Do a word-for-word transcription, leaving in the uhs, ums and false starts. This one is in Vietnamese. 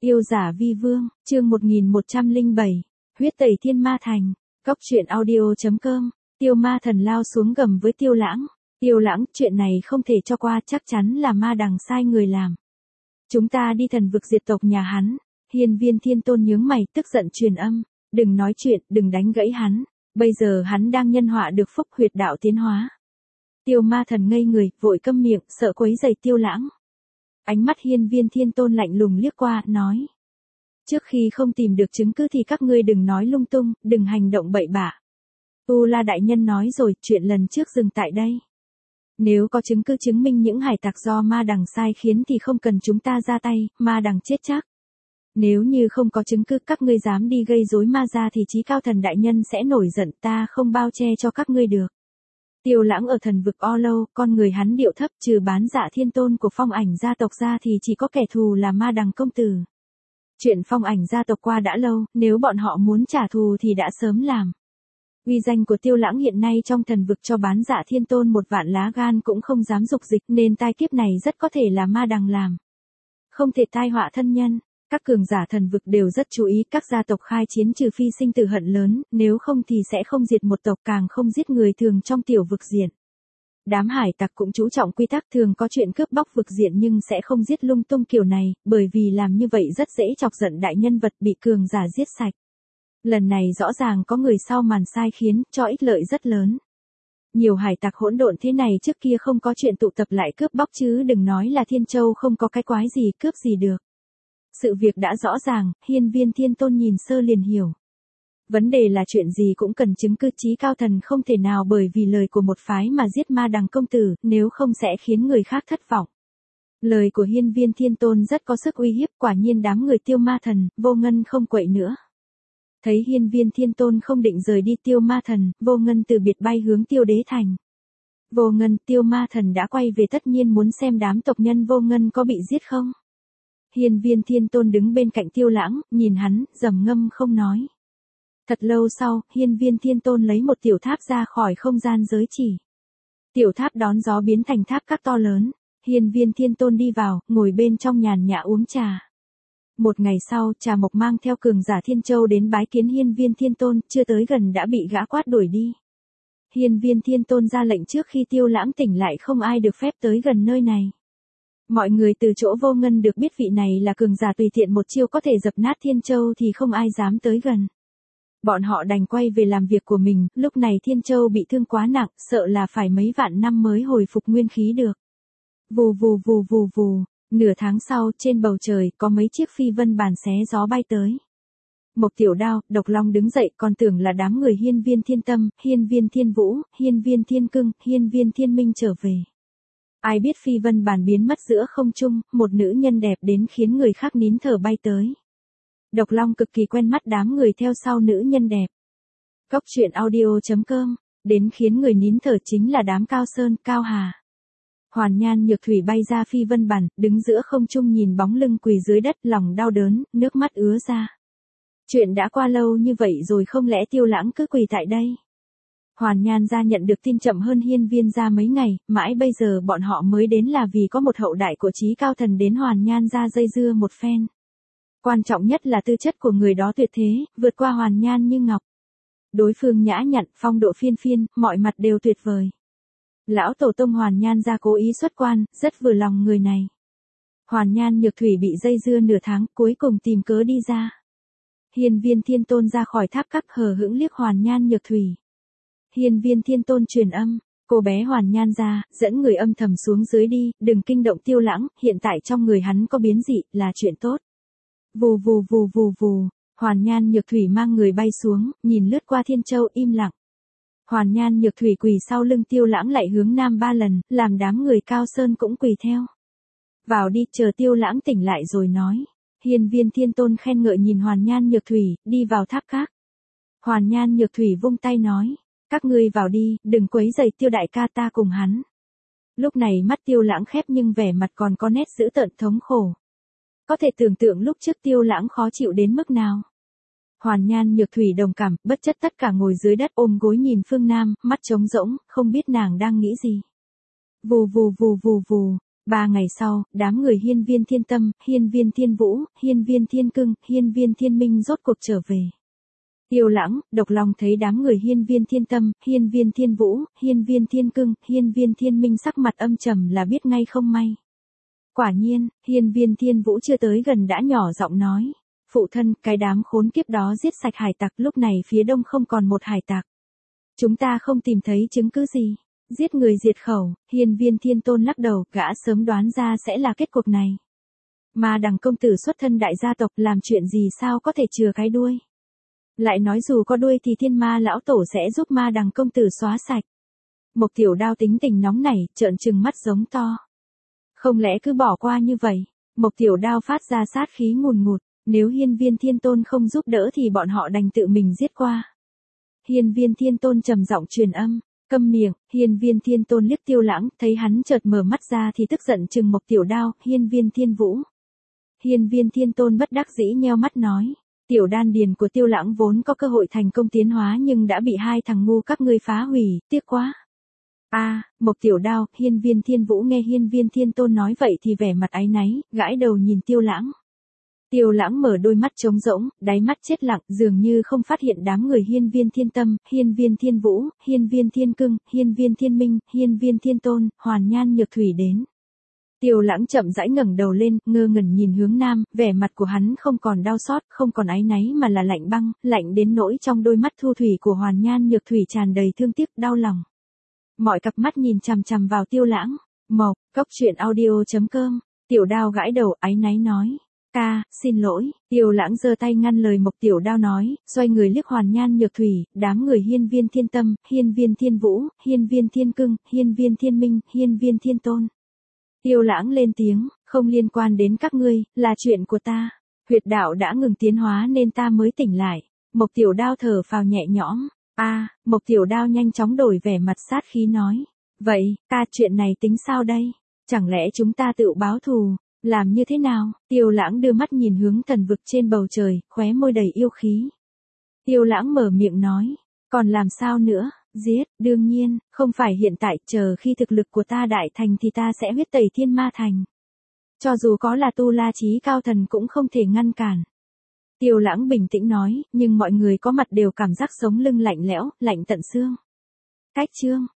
Yêu giả vi vương, chương một nghìn một trăm lẻ bảy, huyết tẩy thiên ma thành, cốc truyện audio.com, Tiêu ma thần lao xuống gầm với Tiêu lãng. Tiêu lãng, chuyện này không thể cho qua, chắc chắn là ma đằng sai người làm. Chúng ta đi thần vực diệt tộc nhà hắn. Hiên Viên Thiên Tôn nhướng mày, tức giận truyền âm, đừng nói chuyện, đừng đánh gãy hắn, bây giờ hắn đang nhân họa được phúc, huyệt đạo tiến hóa. Tiêu ma thần ngây người, vội câm miệng, sợ quấy rầy Tiêu lãng. Ánh mắt Hiên Viên Thiên Tôn lạnh lùng liếc qua, nói. Trước khi không tìm được chứng cứ thì các ngươi đừng nói lung tung, đừng hành động bậy bạ. Tu La đại nhân nói rồi, chuyện lần trước dừng tại đây. Nếu có chứng cứ chứng minh những hải tặc do ma đằng sai khiến thì không cần chúng ta ra tay, ma đằng chết chắc. Nếu như không có chứng cứ các ngươi dám đi gây rối ma gia thì Chí Cao Thần đại nhân sẽ nổi giận, ta không bao che cho các ngươi được. Tiêu lãng ở thần vực O Lâu, con người hắn điệu thấp, trừ Bán Dạ Thiên Tôn của Phong Ảnh gia tộc ra thì chỉ có kẻ thù là ma đằng công tử. Chuyện Phong Ảnh gia tộc qua đã lâu, nếu bọn họ muốn trả thù thì đã sớm làm. Uy danh của Tiêu lãng hiện nay trong thần vực cho Bán Dạ Thiên Tôn một vạn lá gan cũng không dám dục dịch, nên tai kiếp này rất có thể là ma đằng làm. Không thể tai họa thân nhân. Các cường giả thần vực đều rất chú ý các gia tộc khai chiến trừ phi sinh tử hận lớn, nếu không thì sẽ không diệt một tộc, càng không giết người thường trong tiểu vực diện. Đám hải tặc cũng chú trọng quy tắc, thường có chuyện cướp bóc vực diện nhưng sẽ không giết lung tung kiểu này, bởi vì làm như vậy rất dễ chọc giận đại nhân vật bị cường giả giết sạch. Lần này rõ ràng có người sau màn sai khiến, cho ích lợi rất lớn. Nhiều hải tặc hỗn độn thế này trước kia không có chuyện tụ tập lại cướp bóc chứ đừng nói là Thiên Châu không có cái quái gì cướp gì được. Sự việc đã rõ ràng, Hiên Viên Thiên Tôn nhìn sơ liền hiểu. Vấn đề là chuyện gì cũng cần chứng cứ, Chí Cao Thần không thể nào bởi vì lời của một phái mà giết ma đằng công tử, nếu không sẽ khiến người khác thất vọng. Lời của Hiên Viên Thiên Tôn rất có sức uy hiếp, quả nhiên đám người Tiêu ma thần, Vô Ngân không quậy nữa. Thấy Hiên Viên Thiên Tôn không định rời đi, Tiêu ma thần, Vô Ngân từ biệt bay hướng Tiêu Đế Thành. Vô Ngân, Tiêu ma thần đã quay về, tất nhiên muốn xem đám tộc nhân Vô Ngân có bị giết không. Hiên Viên Thiên Tôn đứng bên cạnh Tiêu lãng, nhìn hắn, trầm ngâm không nói. Thật lâu sau, Hiên Viên Thiên Tôn lấy một tiểu tháp ra khỏi không gian giới chỉ. Tiểu tháp đón gió biến thành tháp các to lớn. Hiên Viên Thiên Tôn đi vào, ngồi bên trong nhàn nhã uống trà. Một ngày sau, Trà Mộc mang theo cường giả Thiên Châu đến bái kiến Hiên Viên Thiên Tôn, chưa tới gần đã bị gã quát đuổi đi. Hiên Viên Thiên Tôn ra lệnh trước khi Tiêu lãng tỉnh lại không ai được phép tới gần nơi này. Mọi người từ chỗ Vô Ngân được biết vị này là cường giả tùy tiện một chiêu có thể dập nát Thiên Châu thì không ai dám tới gần. Bọn họ đành quay về làm việc của mình, lúc này Thiên Châu bị thương quá nặng, sợ là phải mấy vạn năm mới hồi phục nguyên khí được. Vù vù vù vù vù, nửa tháng sau, trên bầu trời, có mấy chiếc phi vân bàn xé gió bay tới. Mộc Tiểu Đao, Độc Long đứng dậy, còn tưởng là đám người Hiên Viên Thiên Tâm, Hiên Viên Thiên Vũ, Hiên Viên Thiên Cưng, Hiên Viên Thiên Minh trở về. Ai biết phi vân bàn biến mất giữa không trung, một nữ nhân đẹp đến khiến người khác nín thở bay tới. Độc Long cực kỳ quen mắt đám người theo sau nữ nhân đẹp. Cốc truyện audio.com, đến khiến người nín thở chính là đám Cao Sơn, Cao Hà. Hoàn Nhan Nhược Thủy bay ra phi vân bàn, đứng giữa không trung nhìn bóng lưng quỳ dưới đất, lòng đau đớn, nước mắt ứa ra. Chuyện đã qua lâu như vậy rồi, không lẽ Tiêu lãng cứ quỳ tại đây? Hoàn Nhan gia nhận được tin chậm hơn Hiên Viên gia mấy ngày, mãi bây giờ bọn họ mới đến là vì có một hậu đại của Chí Cao Thần đến Hoàn Nhan gia dây dưa một phen. Quan trọng nhất là tư chất của người đó tuyệt thế, vượt qua Hoàn Nhan như ngọc. Đối phương nhã nhặn, phong độ phiên phiên, mọi mặt đều tuyệt vời. Lão tổ tông Hoàn Nhan gia cố ý xuất quan, rất vừa lòng người này. Hoàn Nhan Nhược Thủy bị dây dưa nửa tháng, cuối cùng tìm cớ đi ra. Hiên Viên Thiên Tôn ra khỏi tháp các, hờ hững liếc Hoàn Nhan Nhược Thủy. Hiên Viên Thiên Tôn truyền âm, cô bé Hoàn Nhan ra, dẫn người âm thầm xuống dưới đi, đừng kinh động Tiêu lãng, hiện tại trong người hắn có biến dị, là chuyện tốt. Vù vù vù vù vù, Hoàn Nhan Nhược Thủy mang người bay xuống, nhìn lướt qua Thiên Châu im lặng. Hoàn Nhan Nhược Thủy quỳ sau lưng Tiêu lãng lại hướng nam ba lần, làm đám người Cao Sơn cũng quỳ theo. Vào đi, chờ Tiêu lãng tỉnh lại rồi nói. Hiên Viên Thiên Tôn khen ngợi nhìn Hoàn Nhan Nhược Thủy, đi vào tháp các. Hoàn Nhan Nhược Thủy vung tay nói. Các ngươi vào đi, đừng quấy rầy Tiêu đại ca, ta cùng hắn. Lúc này mắt Tiêu lãng khép nhưng vẻ mặt còn có nét dữ tợn thống khổ. Có thể tưởng tượng lúc trước Tiêu lãng khó chịu đến mức nào. Hoàn Nhan Nhược Thủy đồng cảm, bất chấp tất cả ngồi dưới đất ôm gối nhìn phương Nam, mắt trống rỗng, không biết nàng đang nghĩ gì. Vù vù vù vù vù, Ba ngày sau, đám người hiên viên thiên tâm, hiên viên thiên vũ, hiên viên thiên cưng, hiên viên thiên minh rốt cuộc trở về. Tiêu Lãng, Độc Long thấy đám người hiên viên thiên tâm, hiên viên thiên vũ, hiên viên thiên cưng, hiên viên thiên minh sắc mặt âm trầm là biết ngay không may. Quả nhiên, hiên viên thiên vũ chưa tới gần đã nhỏ giọng nói. Phụ thân, cái đám khốn kiếp đó giết sạch hải tặc, lúc này phía đông không còn một hải tặc. Chúng ta không tìm thấy chứng cứ gì. Giết người diệt khẩu, hiên viên thiên tôn lắc đầu, gã sớm đoán ra sẽ là kết cục này. Mà đằng công tử xuất thân đại gia tộc làm chuyện gì sao có thể chừa cái đuôi. Lại nói dù có đuôi thì thiên ma lão tổ sẽ giúp ma đằng công tử xóa sạch. Mộc Tiểu Đao tính tình nóng nảy, trợn trừng mắt giống to. Không lẽ cứ bỏ qua như vậy? Mộc Tiểu Đao phát ra sát khí ngùn ngụt, nếu hiên viên thiên tôn không giúp đỡ thì bọn họ đành tự mình giết qua. Hiên viên thiên tôn trầm giọng truyền âm, câm miệng. Hiên viên thiên tôn liếc Tiêu Lãng, thấy hắn chợt mở mắt ra thì tức giận trừng Mộc Tiểu Đao, hiên viên thiên vũ. Hiên viên thiên tôn bất đắc dĩ nheo mắt nói, tiểu đan điền của Tiêu Lãng vốn có cơ hội thành công tiến hóa nhưng đã bị hai thằng ngu các ngươi phá hủy, tiếc quá. A, à, Mộc Tiểu Đao, hiên viên thiên vũ nghe hiên viên thiên tôn nói vậy thì vẻ mặt áy náy, gãi đầu nhìn Tiêu Lãng. Tiêu Lãng mở đôi mắt trống rỗng, đáy mắt chết lặng, dường như không phát hiện đám người hiên viên thiên tâm, hiên viên thiên vũ, hiên viên thiên cưng, hiên viên thiên minh, hiên viên thiên tôn, hoàn nhan nhược thủy đến. Tiêu Lãng chậm rãi ngẩng đầu lên, ngơ ngẩn nhìn hướng nam, vẻ mặt của hắn không còn đau xót, không còn áy náy mà là lạnh băng, lạnh đến nỗi trong đôi mắt thu thủy của hoàn nhan nhược thủy tràn đầy thương tiếc, đau lòng. Mọi cặp mắt nhìn chằm chằm vào Tiêu Lãng. Mộc, cốc truyện audio chấm com. Tiểu Đao gãi đầu, áy náy nói. Ca, xin lỗi. Tiêu Lãng giơ tay ngăn lời Mộc Tiểu Đao nói, xoay người liếc hoàn nhan nhược thủy, đám người hiên viên thiên tâm, hiên viên thiên vũ, hiên viên thiên cưng, hiên viên thiên minh, hiên viên thiên tôn. Tiêu Lãng lên tiếng, không liên quan đến các ngươi, là chuyện của ta. Huyệt đạo đã ngừng tiến hóa nên ta mới tỉnh lại. Mộc Tiểu Đao thở phào nhẹ nhõm. A, à, Mộc Tiểu Đao nhanh chóng đổi vẻ mặt sát khí nói. Vậy, ca chuyện này tính sao đây? Chẳng lẽ chúng ta tự báo thù? Làm như thế nào? Tiêu Lãng đưa mắt nhìn hướng thần vực trên bầu trời, khóe môi đầy yêu khí. Tiêu Lãng mở miệng nói. Còn làm sao nữa? Giết, đương nhiên, không phải hiện tại, chờ khi thực lực của ta đại thành thì ta sẽ huyết tẩy thiên ma thành. Cho dù có là tu la chí cao thần cũng không thể ngăn cản. Tiêu Lãng bình tĩnh nói, nhưng mọi người có mặt đều cảm giác sống lưng lạnh lẽo, lạnh tận xương. Cách chương.